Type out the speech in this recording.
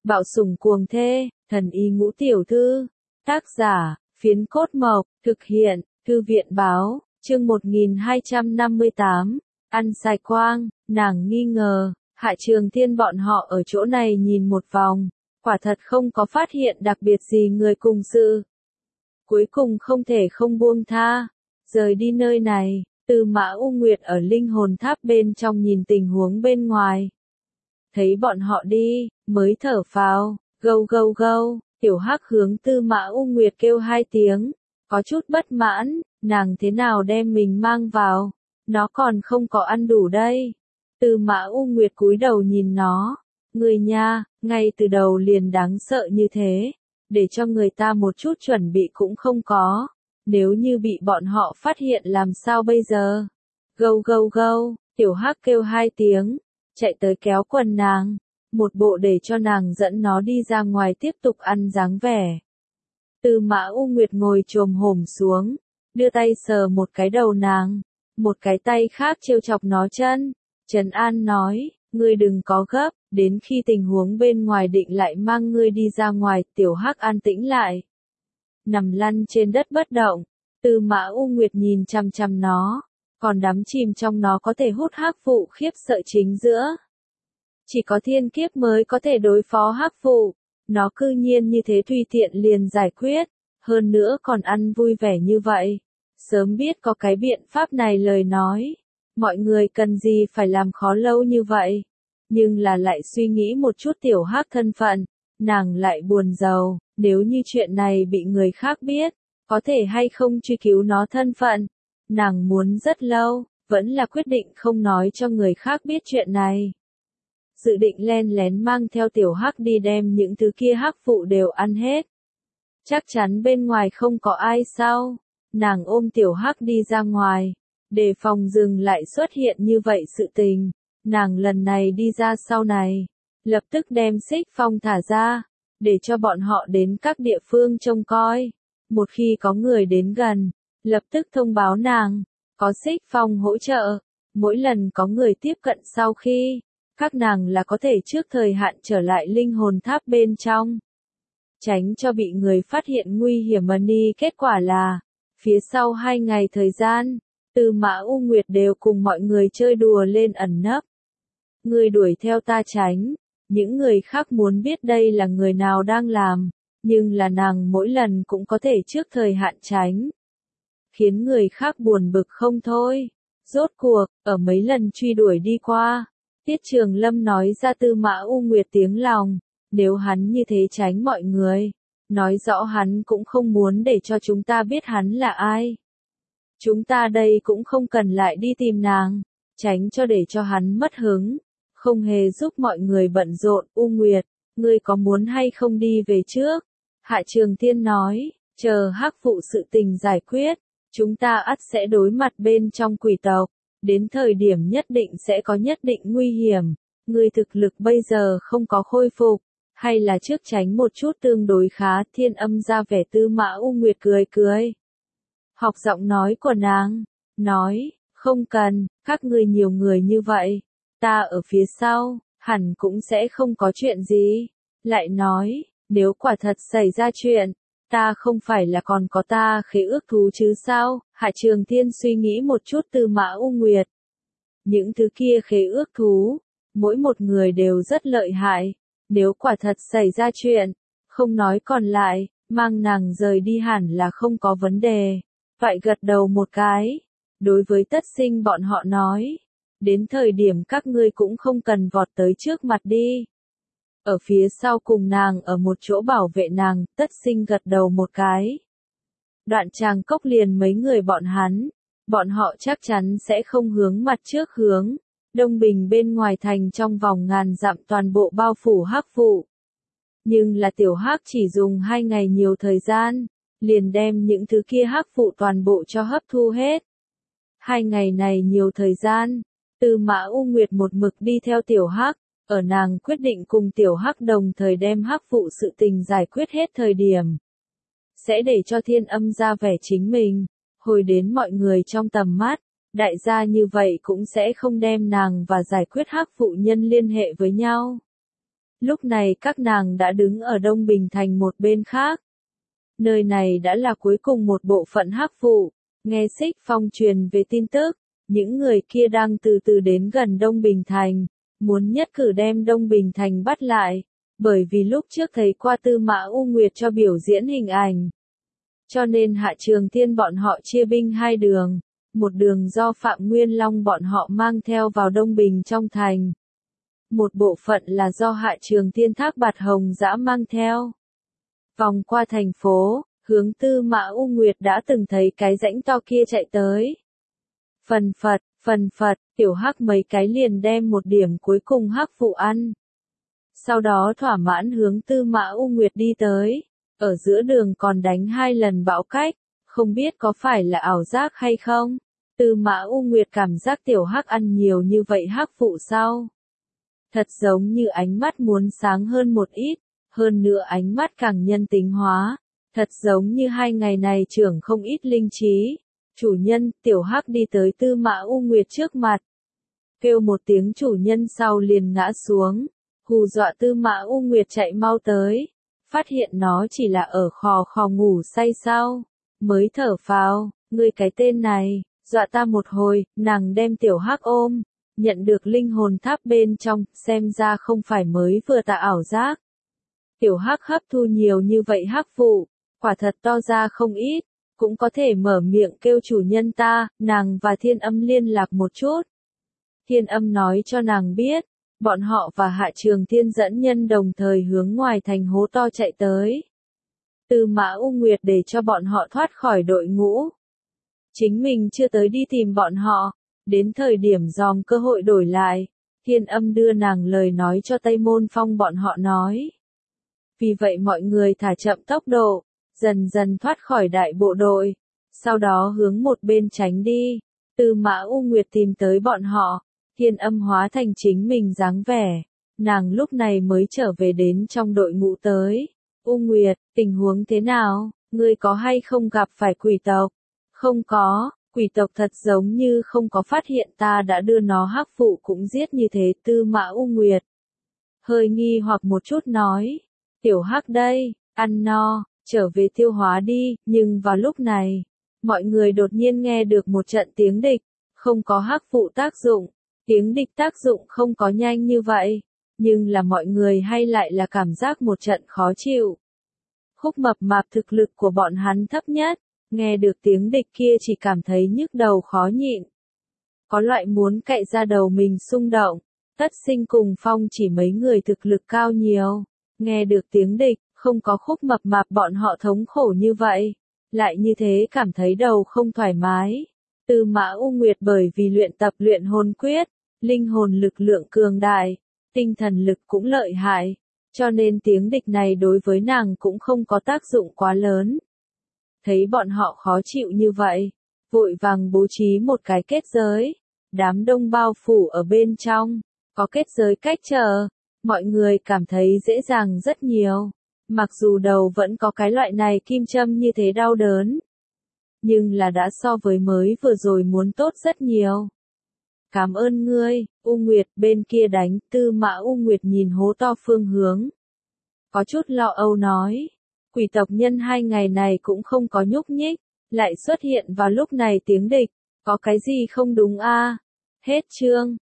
Bạo sủng cuồng thê, thần y ngũ tiểu thư. Tác giả, Phiến Cốt Mộc, thực hiện, Thư viện báo, chương 1258, ăn xài quang, nàng nghi ngờ, Hạ Trường Thiên bọn họ ở chỗ này nhìn một vòng, quả thật không có phát hiện đặc biệt gì người cùng sự. Cuối cùng không thể không buông tha, rời đi nơi này, Tư Mã U Nguyệt ở linh hồn tháp bên trong nhìn tình huống bên ngoài. Thấy bọn họ đi, mới thở phào, gâu gâu gâu, tiểu hắc hướng Tư Mã U Nguyệt kêu hai tiếng, có chút bất mãn, nàng thế nào đem mình mang vào, nó còn không có ăn đủ đây. Tư Mã U Nguyệt cúi đầu nhìn nó, người nha, ngay từ đầu liền đáng sợ như thế, để cho người ta một chút chuẩn bị cũng không có, nếu như bị bọn họ phát hiện làm sao bây giờ. Gâu gâu gâu, tiểu hắc kêu hai tiếng, chạy tới kéo quần nàng, một bộ để cho nàng dẫn nó đi ra ngoài tiếp tục ăn dáng vẻ. Tư Mã U Nguyệt ngồi chồm hổm xuống, đưa tay sờ một cái đầu nàng, một cái tay khác trêu chọc nó chân, trấn an nói, ngươi đừng có gấp, đến khi tình huống bên ngoài định lại mang ngươi đi ra ngoài. Tiểu hắc an tĩnh lại, nằm lăn trên đất bất động. Tư Mã U Nguyệt nhìn chằm chằm nó, còn đắm chìm trong nó có thể hút hắc vụ khiếp sợ chính giữa. Chỉ có thiên kiếp mới có thể đối phó hắc vụ, nó cư nhiên như thế tùy tiện liền giải quyết, hơn nữa còn ăn vui vẻ như vậy. Sớm biết có cái biện pháp này lời nói, mọi người cần gì phải làm khó lâu như vậy. Nhưng là lại suy nghĩ một chút tiểu hắc thân phận, nàng lại buồn rầu, nếu như chuyện này bị người khác biết, có thể hay không truy cứu nó thân phận. Nàng muốn rất lâu, vẫn là quyết định không nói cho người khác biết chuyện này. Dự định len lén mang theo tiểu hắc đi đem những thứ kia hắc vụ đều ăn hết. Chắc chắn bên ngoài không có ai sao. Nàng ôm tiểu hắc đi ra ngoài, đề phòng rừng lại xuất hiện như vậy sự tình. Nàng lần này đi ra sau này, lập tức đem Xích Phong thả ra, để cho bọn họ đến các địa phương trông coi. Một khi có người đến gần, lập tức thông báo nàng, có Xích Phong hỗ trợ. Mỗi lần có người tiếp cận sau khi, các nàng là có thể trước thời hạn trở lại linh hồn tháp bên trong. Tránh cho bị người phát hiện nguy hiểm money. Kết quả là, phía sau 2 ngày thời gian, Tư Mã U Nguyệt đều cùng mọi người chơi đùa lên ẩn nấp. Người đuổi theo ta tránh, những người khác muốn biết đây là người nào đang làm, nhưng là nàng mỗi lần cũng có thể trước thời hạn tránh. Khiến người khác buồn bực không thôi. Rốt cuộc, ở mấy lần truy đuổi đi qua, Tiết Trường Lâm nói ra Tư Mã U Nguyệt tiếng lòng, nếu hắn như thế tránh mọi người, nói rõ hắn cũng không muốn để cho chúng ta biết hắn là ai. Chúng ta đây cũng không cần lại đi tìm nàng, tránh cho để cho hắn mất hứng, không hề giúp mọi người bận rộn. U Nguyệt, ngươi có muốn hay không đi về trước? Hạ Trường Thiên nói, chờ hắc vụ sự tình giải quyết, chúng ta ắt sẽ đối mặt bên trong quỷ tộc, đến thời điểm nhất định sẽ có nhất định nguy hiểm. Ngươi thực lực bây giờ không có khôi phục, hay là trước tránh một chút tương đối khá. Thiên Âm ra vẻ. Tư Mã U Nguyệt cười cười, học giọng nói của nàng, nói, không cần, các ngươi nhiều người như vậy, ta ở phía sau, hẳn cũng sẽ không có chuyện gì. Lại nói, nếu quả thật xảy ra chuyện, ta không phải là còn có ta khế ước thú chứ sao? Hạ Trường Thiên suy nghĩ một chút. Tư Mã U Nguyệt, những thứ kia khế ước thú, mỗi một người đều rất lợi hại, nếu quả thật xảy ra chuyện, không nói còn lại, mang nàng rời đi hẳn là không có vấn đề. Vậy gật đầu một cái, đối với Tất Sinh bọn họ nói, đến thời điểm các ngươi cũng không cần vọt tới trước mặt đi. Ở phía sau cùng nàng ở một chỗ bảo vệ nàng. Tất Sinh gật đầu một cái. Đoạn Tràng Cốc liền mấy người bọn họ chắc chắn sẽ không hướng mặt trước hướng Đông Bình bên ngoài thành trong vòng ngàn dặm toàn bộ bao phủ hắc vụ. Nhưng là tiểu hắc chỉ dùng 2 ngày nhiều thời gian, liền đem những thứ kia hắc vụ toàn bộ cho hấp thu hết. 2 ngày này nhiều thời gian, Tư Mã U Nguyệt một mực đi theo tiểu hắc, ở nàng quyết định cùng tiểu hắc đồng thời đem hắc vụ sự tình giải quyết hết thời điểm, sẽ để cho Thiên Âm ra vẻ chính mình, hồi đến mọi người trong tầm mắt. Đại gia như vậy cũng sẽ không đem nàng và giải quyết hắc vụ nhân liên hệ với nhau. Lúc này các nàng đã đứng ở Đông Bình Thành một bên khác. Nơi này đã là cuối cùng một bộ phận hắc vụ. Nghe Xích Phong truyền về tin tức, những người kia đang từ từ đến gần Đông Bình Thành, muốn nhất cử đem Đông Bình Thành bắt lại, bởi vì lúc trước thấy qua Tư Mã U Nguyệt cho biểu diễn hình ảnh. Cho nên Hạ Trường Thiên bọn họ chia binh hai đường, một đường do Phạm Nguyên Long bọn họ mang theo vào Đông Bình trong thành. Một bộ phận là do Hạ Trường Thiên Thác Bạt Hồng Dã mang theo. Vòng qua thành phố, hướng Tư Mã U Nguyệt đã từng thấy cái rãnh to kia chạy tới. Phần phật, tiểu hắc mấy cái liền đem một điểm cuối cùng hắc vụ ăn. Sau đó thỏa mãn hướng Tư Mã U Nguyệt đi tới, ở giữa đường còn đánh 2 lần bão cách, không biết có phải là ảo giác hay không. Tư Mã U Nguyệt cảm giác tiểu hắc ăn nhiều như vậy hắc vụ sau. Thật giống như ánh mắt muốn sáng hơn một ít, hơn nữa ánh mắt càng nhân tính hóa, thật giống như 2 ngày này trưởng không ít linh trí. Chủ nhân, tiểu hắc đi tới Tư Mã U Nguyệt trước mặt. Kêu một tiếng chủ nhân sau liền ngã xuống, hù dọa Tư Mã U Nguyệt chạy mau tới. Phát hiện nó chỉ là ở khò khò ngủ say sau, mới thở phào, ngươi cái tên này, dọa ta một hồi, nàng đem tiểu hắc ôm, nhận được linh hồn tháp bên trong, xem ra không phải mới vừa tạ ảo giác. Tiểu hắc hấp thu nhiều như vậy hắc vụ, quả thật to ra không ít, cũng có thể mở miệng kêu chủ nhân ta, nàng và Thiên Âm liên lạc một chút. Thiên Âm nói cho nàng biết, bọn họ và Hạ Trường Thiên dẫn nhân đồng thời hướng ngoài thành hố to chạy tới. Tư Mã U Nguyệt để cho bọn họ thoát khỏi đội ngũ. Chính mình chưa tới đi tìm bọn họ, đến thời điểm dòm cơ hội đổi lại, Thiên Âm đưa nàng lời nói cho Tây Môn Phong bọn họ nói. Vì vậy mọi người thả chậm tốc độ, dần dần thoát khỏi đại bộ đội, sau đó hướng một bên tránh đi. Tư Mã U Nguyệt tìm tới bọn họ, Thiên Âm hóa thành chính mình dáng vẻ, nàng lúc này mới trở về đến trong đội ngũ tới. U Nguyệt, tình huống thế nào, ngươi có hay không gặp phải quỷ tộc? Không có, quỷ tộc thật giống như không có phát hiện ta đã đưa nó hắc vụ cũng giết như thế. Tư Mã U Nguyệt hơi nghi hoặc một chút nói, tiểu hắc đây, ăn no, trở về tiêu hóa đi. Nhưng vào lúc này, mọi người đột nhiên nghe được một trận tiếng địch, không có hắc vụ tác dụng, tiếng địch tác dụng không có nhanh như vậy, nhưng là mọi người hay lại là cảm giác một trận khó chịu. Khúc Mập Mạp thực lực của bọn hắn thấp nhất, nghe được tiếng địch kia chỉ cảm thấy nhức đầu khó nhịn. Có loại muốn cạy ra đầu mình xung động. Tất Sinh cùng Phong chỉ mấy người thực lực cao nhiều, nghe được tiếng địch, không có Khúc Mập Mạp bọn họ thống khổ như vậy, lại như thế cảm thấy đầu không thoải mái. Tư Mã U Nguyệt bởi vì luyện tập luyện hồn quyết, linh hồn lực lượng cường đại, tinh thần lực cũng lợi hại, cho nên tiếng địch này đối với nàng cũng không có tác dụng quá lớn. Thấy bọn họ khó chịu như vậy, vội vàng bố trí một cái kết giới, đám đông bao phủ ở bên trong, có kết giới cách trở, mọi người cảm thấy dễ dàng rất nhiều. Mặc dù đầu vẫn có cái loại này kim châm như thế đau đớn, nhưng là đã so với mới vừa rồi muốn tốt rất nhiều. Cảm ơn ngươi, U Nguyệt. Bên kia đánh. Tư Mã U Nguyệt nhìn hố to phương hướng, có chút lo âu nói, quỷ tộc nhân 2 ngày này cũng không có nhúc nhích, lại xuất hiện vào lúc này tiếng địch, có cái gì không đúng a? Hết chương.